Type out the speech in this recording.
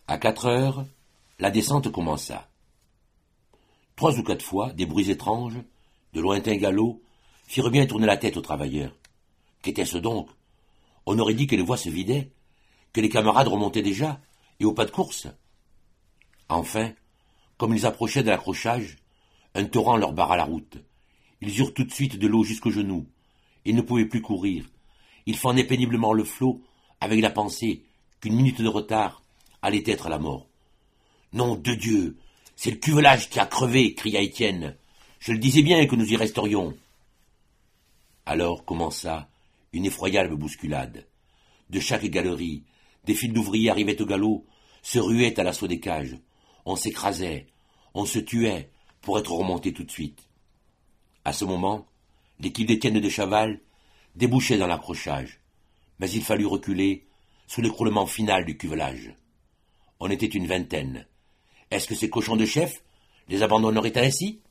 À 4 heures, la descente commença. 3 ou 4 fois, des bruits étranges, de lointains galops, firent bien tourner la tête aux travailleurs. Qu'était-ce donc? On aurait dit que les voies se vidaient, que les camarades remontaient déjà, et au pas de course. Enfin, comme ils approchaient de l'accrochage, un torrent leur barra la route. Ils eurent tout de suite de l'eau jusqu'aux genoux. Ils ne pouvaient plus courir. Ils fendaient péniblement le flot, avec la pensée qu'une minute de retard allait être la mort. « Nom de Dieu, c'est le cuvelage qui a crevé !» cria Étienne. « Je le disais bien que nous y resterions. » Alors commença une effroyable bousculade. De chaque galerie, des files d'ouvriers arrivaient au galop, se ruaient à l'assaut des cages. On s'écrasait, on se tuait pour être remonté tout de suite. À ce moment, l'équipe d'Étienne de Chaval débouchait dans l'accrochage, mais il fallut reculer sous l'écroulement final du cuvelage. On était une vingtaine. Est-ce que ces cochons de chef les abandonneraient ainsi?